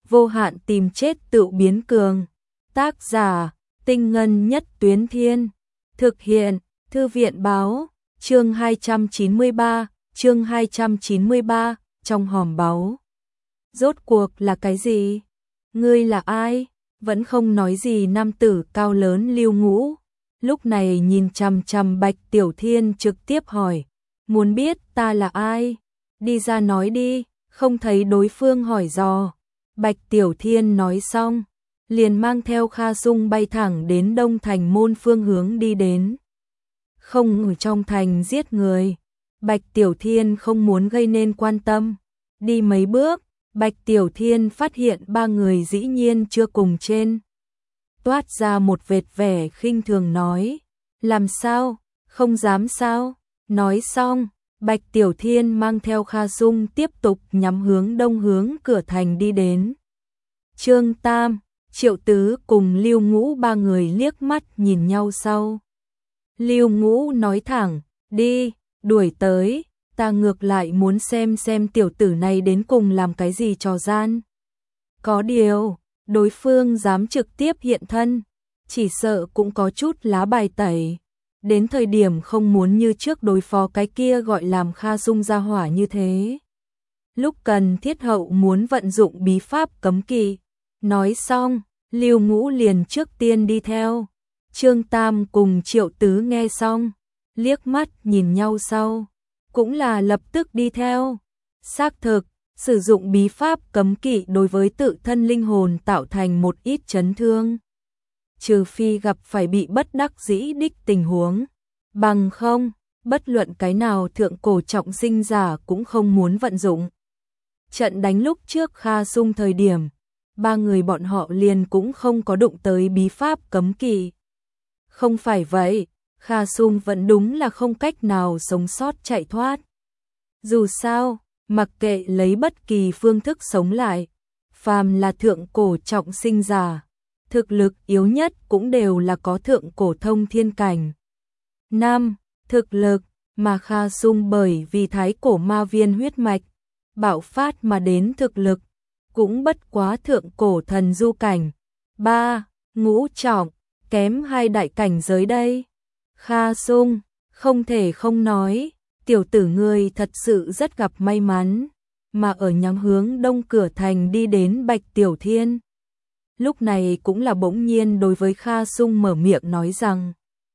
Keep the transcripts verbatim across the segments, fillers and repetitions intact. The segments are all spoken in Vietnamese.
vô hạn tìm chết tự biến cường. Tác giả, Tinh Ngân Nhất Tuyến Thiên. Thực hiện, Thư viện Báo. Chương hai trăm chín mươi ba, chương hai trăm chín mươi ba, trong hòm báu. Rốt cuộc là cái gì? Ngươi là ai? Vẫn không nói gì nam tử cao lớn Lưu Ngũ. Lúc này nhìn chằm chằm Bạch Tiểu Thiên trực tiếp hỏi. Muốn biết ta là ai? Đi ra nói đi, không thấy đối phương hỏi dò. Bạch Tiểu Thiên nói xong, liền mang theo Kha Sung bay thẳng đến Đông Thành môn phương hướng đi đến. Không ở trong thành giết người. Bạch Tiểu Thiên không muốn gây nên quan tâm. Đi mấy bước, Bạch Tiểu Thiên phát hiện ba người dĩ nhiên chưa cùng trên. Toát ra một vệt vẻ khinh thường nói. Làm sao? Không dám sao? Nói xong, Bạch Tiểu Thiên mang theo Kha Sung tiếp tục nhắm hướng đông hướng cửa thành đi đến. Trương Tam, Triệu Tứ cùng Lưu Ngũ ba người liếc mắt nhìn nhau sau. Lưu Ngũ nói thẳng, đi, đuổi tới, ta ngược lại muốn xem xem tiểu tử này đến cùng làm cái gì trò gian. Có điều, đối phương dám trực tiếp hiện thân, chỉ sợ cũng có chút lá bài tẩy. Đến thời điểm không muốn như trước đối phó cái kia gọi làm Kha Sung ra hỏa như thế. Lúc cần thiết hậu muốn vận dụng bí pháp cấm kỵ. Nói xong, Lưu Ngũ liền trước tiên đi theo. Trương Tam cùng Triệu Tứ nghe xong, liếc mắt nhìn nhau sau, cũng là lập tức đi theo. Xác thực, sử dụng bí pháp cấm kỵ đối với tự thân linh hồn tạo thành một ít chấn thương. Trừ phi gặp phải bị bất đắc dĩ đích tình huống, bằng không, bất luận cái nào thượng cổ trọng sinh giả cũng không muốn vận dụng. Trận đánh lúc trước Kha Sung thời điểm, ba người bọn họ liền cũng không có đụng tới bí pháp cấm kỵ. Không phải vậy, Kha Sung vẫn đúng là không cách nào sống sót chạy thoát. Dù sao, mặc kệ lấy bất kỳ phương thức sống lại, phàm là thượng cổ trọng sinh giả, thực lực yếu nhất cũng đều là có thượng cổ thông thiên cảnh. năm. Thực lực, mà Kha Sung bởi vì thái cổ ma viên huyết mạch, bạo phát mà đến thực lực, cũng bất quá thượng cổ thần du cảnh. ba. Ngũ trọng, kém hai đại cảnh giới đây. Kha Sung, không thể không nói, tiểu tử ngươi thật sự rất gặp may mắn, mà ở nhắm hướng đông cửa thành đi đến Bạch Tiểu Thiên. Lúc này cũng là bỗng nhiên đối với Kha Sung mở miệng nói rằng.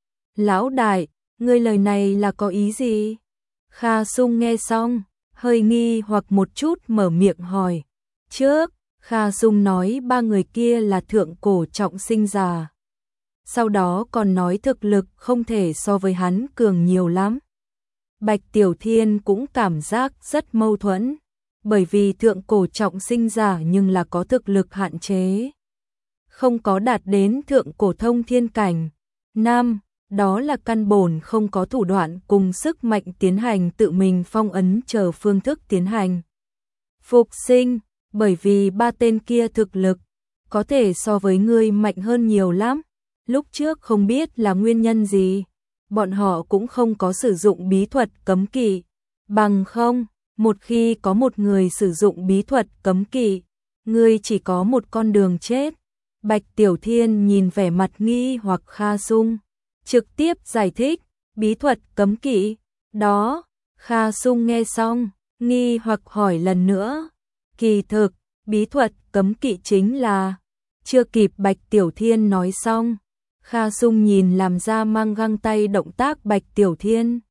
Lão đại, ngươi lời này là có ý gì? Kha Sung nghe xong, hơi nghi hoặc một chút mở miệng hỏi. Trước, Kha Sung nói ba người kia là thượng cổ trọng sinh giả. Sau đó còn nói thực lực không thể so với hắn cường nhiều lắm. Bạch Tiểu Thiên cũng cảm giác rất mâu thuẫn, bởi vì thượng cổ trọng sinh giả nhưng là có thực lực hạn chế. Không có đạt đến thượng cổ thông thiên cảnh. năm. Đó là căn bổn không có thủ đoạn cùng sức mạnh tiến hành tự mình phong ấn chờ phương thức tiến hành phục sinh, bởi vì ba tên kia thực lực có thể so với ngươi mạnh hơn nhiều lắm. Lúc trước không biết là nguyên nhân gì, bọn họ cũng không có sử dụng bí thuật cấm kỵ. Bằng không, một khi có một người sử dụng bí thuật cấm kỵ, ngươi chỉ có một con đường chết. Bạch Tiểu Thiên nhìn vẻ mặt nghi hoặc Kha Sung, trực tiếp giải thích, bí thuật cấm kỵ. Đó, Kha Sung nghe xong, nghi hoặc hỏi lần nữa. Kỳ thực, bí thuật cấm kỵ chính là. Chưa kịp Bạch Tiểu Thiên nói xong, Kha Sung nhìn làm ra mang găng tay động tác Bạch Tiểu Thiên.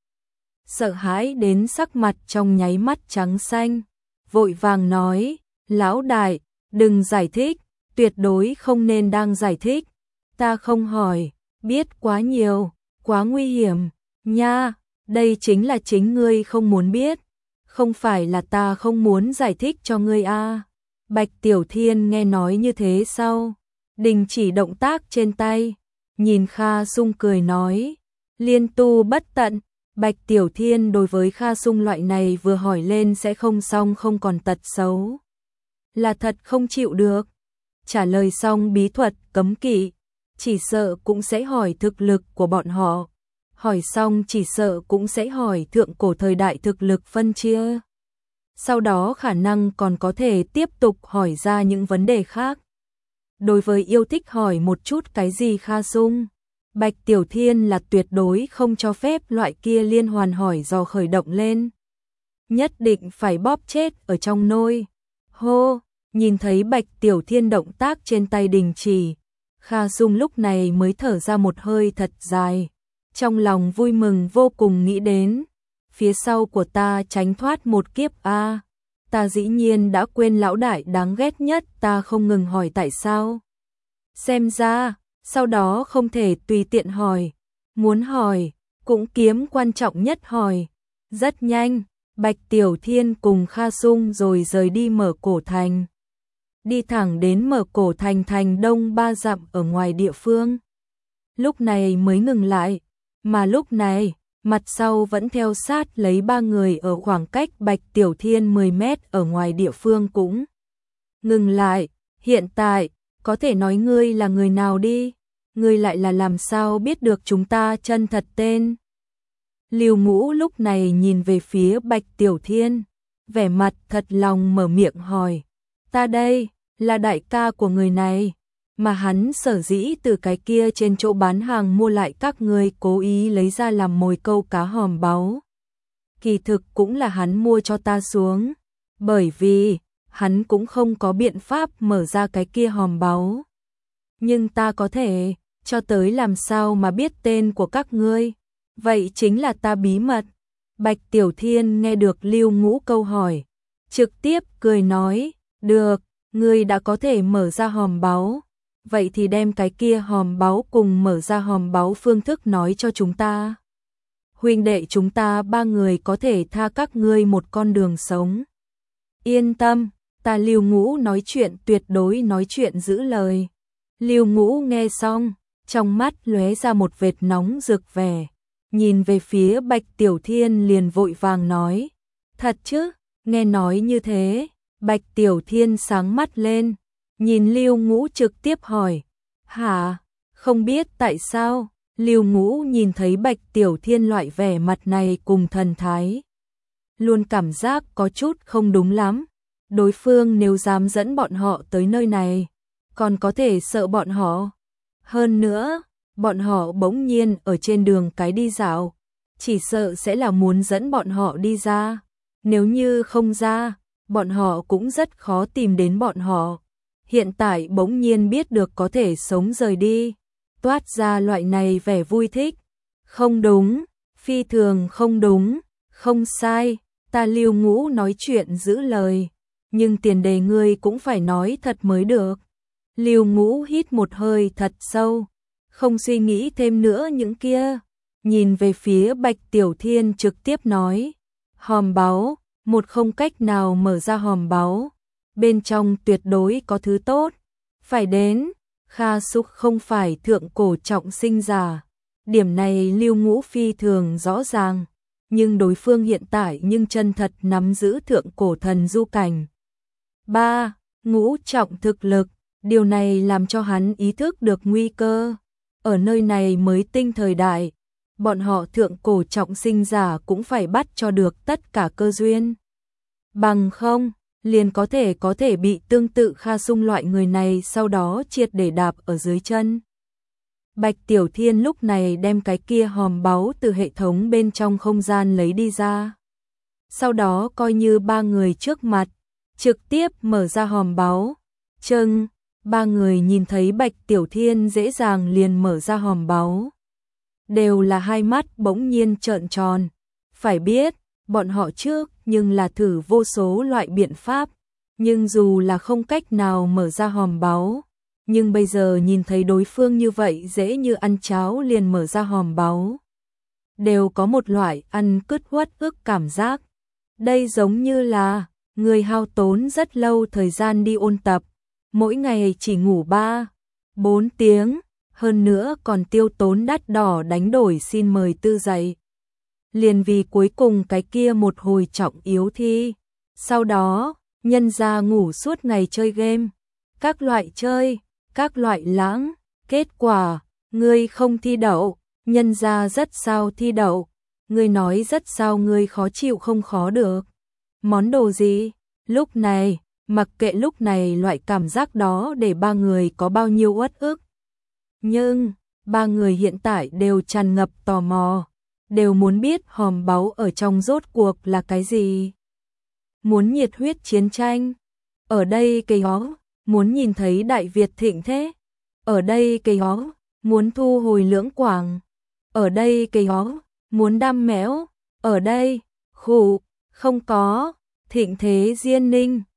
Sợ hãi đến sắc mặt trong nháy mắt trắng xanh, vội vàng nói, lão đại, đừng giải thích, tuyệt đối không nên đang giải thích. Ta không hỏi, biết quá nhiều, quá nguy hiểm, nha, đây chính là chính ngươi không muốn biết, không phải là ta không muốn giải thích cho ngươi a. À. Bạch Tiểu Thiên nghe nói như thế sau, đình chỉ động tác trên tay, nhìn Kha Sung cười nói, liên tu bất tận. Bạch Tiểu Thiên đối với Kha Sung loại này vừa hỏi lên sẽ không xong không còn tật xấu, là thật không chịu được. Trả lời xong bí thuật cấm kỵ, chỉ sợ cũng sẽ hỏi thực lực của bọn họ. Hỏi xong chỉ sợ cũng sẽ hỏi thượng cổ thời đại thực lực phân chia. sau đó khả năng còn có thể tiếp tục hỏi ra những vấn đề khác. Đối với yêu thích hỏi một chút cái gì Kha Sung, Bạch Tiểu Thiên là tuyệt đối không cho phép loại kia liên hoàn hỏi dò khởi động lên. Nhất định phải bóp chết ở trong nôi. Hô, nhìn thấy Bạch Tiểu Thiên động tác trên tay đình chỉ, Kha Sung lúc này mới thở ra một hơi thật dài. Trong lòng vui mừng vô cùng nghĩ đến, phía sau của ta tránh thoát một kiếp a. Ta dĩ nhiên đã quên lão đại đáng ghét nhất, ta không ngừng hỏi tại sao. Xem ra, sau đó không thể tùy tiện hỏi, muốn hỏi, cũng kiếm quan trọng nhất hỏi. Rất nhanh, Bạch Tiểu Thiên cùng Kha Sung rồi rời đi Mở Cổ Thành. Đi thẳng đến Mở Cổ Thành thành đông ba dặm ở ngoài địa phương. Lúc này mới ngừng lại, mà lúc này, mặt sau vẫn theo sát lấy ba người ở khoảng cách Bạch Tiểu Thiên mười mét ở ngoài địa phương cũng ngừng lại. Hiện tại, có thể nói ngươi là người nào đi? Ngươi lại là làm sao biết được chúng ta chân thật tên? Lưu Ngũ lúc này nhìn về phía Bạch Tiểu Thiên, vẻ mặt thật lòng mở miệng hỏi. Ta đây, là đại ca của người này, mà hắn sở dĩ từ cái kia trên chỗ bán hàng mua lại các ngươi cố ý lấy ra làm mồi câu cá hòm báu. Kỳ thực cũng là hắn mua cho ta xuống, bởi vì hắn cũng không có biện pháp mở ra cái kia hòm báu. Nhưng ta có thể, cho tới làm sao mà biết tên của các ngươi, vậy chính là ta bí mật. Bạch Tiểu Thiên nghe được Lưu Ngũ câu hỏi, trực tiếp cười nói, được, ngươi đã có thể mở ra hòm báu, vậy thì đem cái kia hòm báu cùng mở ra hòm báu phương thức nói cho chúng ta. Huynh đệ chúng ta ba người có thể tha các ngươi một con đường sống. Yên tâm, ta Lưu Ngũ nói chuyện tuyệt đối nói chuyện giữ lời. Lưu Ngũ nghe xong, trong mắt lóe ra một vệt nóng rực vẻ, nhìn về phía Bạch Tiểu Thiên liền vội vàng nói, thật chứ? Nghe nói như thế, Bạch Tiểu Thiên sáng mắt lên, nhìn Lưu Ngũ trực tiếp hỏi, hả? Không biết tại sao? Lưu Ngũ nhìn thấy Bạch Tiểu Thiên loại vẻ mặt này cùng thần thái, luôn cảm giác có chút không đúng lắm. Đối phương nếu dám dẫn bọn họ tới nơi này, còn có thể sợ bọn họ. Hơn nữa, bọn họ bỗng nhiên ở trên đường cái đi dạo, chỉ sợ sẽ là muốn dẫn bọn họ đi ra. Nếu như không ra, bọn họ cũng rất khó tìm đến bọn họ. Hiện tại bỗng nhiên biết được có thể sống rời đi, toát ra loại này vẻ vui thích. Không đúng, phi thường không đúng, không sai, ta Lưu Ngũ nói chuyện giữ lời, nhưng tiền đề ngươi cũng phải nói thật mới được. Lưu Ngũ hít một hơi thật sâu, không suy nghĩ thêm nữa những kia, nhìn về phía Bạch Tiểu Thiên trực tiếp nói, hòm báu, một không cách nào mở ra hòm báu, bên trong tuyệt đối có thứ tốt, phải đến. Kha Sung không phải thượng cổ trọng sinh giả, điểm này Lưu Ngũ phi thường rõ ràng, nhưng đối phương hiện tại nhưng chân thật nắm giữ thượng cổ thần du cảnh. ba. Ngũ trọng thực lực, điều này làm cho hắn ý thức được nguy cơ. Ở nơi này mới tinh thời đại, bọn họ thượng cổ trọng sinh giả cũng phải bắt cho được tất cả cơ duyên. Bằng không, liền có thể có thể bị tương tự Kha Sung loại người này sau đó triệt để đạp ở dưới chân. Bạch Tiểu Thiên lúc này đem cái kia hòm báu từ hệ thống bên trong không gian lấy đi ra. Sau đó coi như ba người trước mặt, trực tiếp mở ra hòm báu. Chưng, ba người nhìn thấy Bạch Tiểu Thiên dễ dàng liền mở ra hòm báu, đều là hai mắt bỗng nhiên trợn tròn. Phải biết, bọn họ trước nhưng là thử vô số loại biện pháp, nhưng dù là không cách nào mở ra hòm báu, nhưng bây giờ nhìn thấy đối phương như vậy dễ như ăn cháo liền mở ra hòm báu, đều có một loại ăn cứt uất ức cảm giác. Đây giống như là người hao tốn rất lâu thời gian đi ôn tập, mỗi ngày chỉ ngủ ba, bốn tiếng, hơn nữa còn tiêu tốn đắt đỏ đánh đổi xin mời tư dạy. Liền vì cuối cùng cái kia một hồi trọng yếu thi, sau đó, nhân ra ngủ suốt ngày chơi game, các loại chơi, các loại lãng, kết quả, ngươi không thi đậu, nhân ra rất sao thi đậu, ngươi nói rất sao ngươi khó chịu không khó được. Món đồ gì? Lúc này, mặc kệ lúc này loại cảm giác đó để ba người có bao nhiêu uất ức. Nhưng, ba người hiện tại đều tràn ngập tò mò, đều muốn biết hòm báu ở trong rốt cuộc là cái gì. Muốn nhiệt huyết chiến tranh. Ở đây cây ó, muốn nhìn thấy Đại Việt thịnh thế. Ở đây cây ó, muốn thu hồi Lưỡng Quảng. Ở đây cây ó, muốn đam mẽo. Ở đây, khủ, không có, thịnh thế Diên Ninh.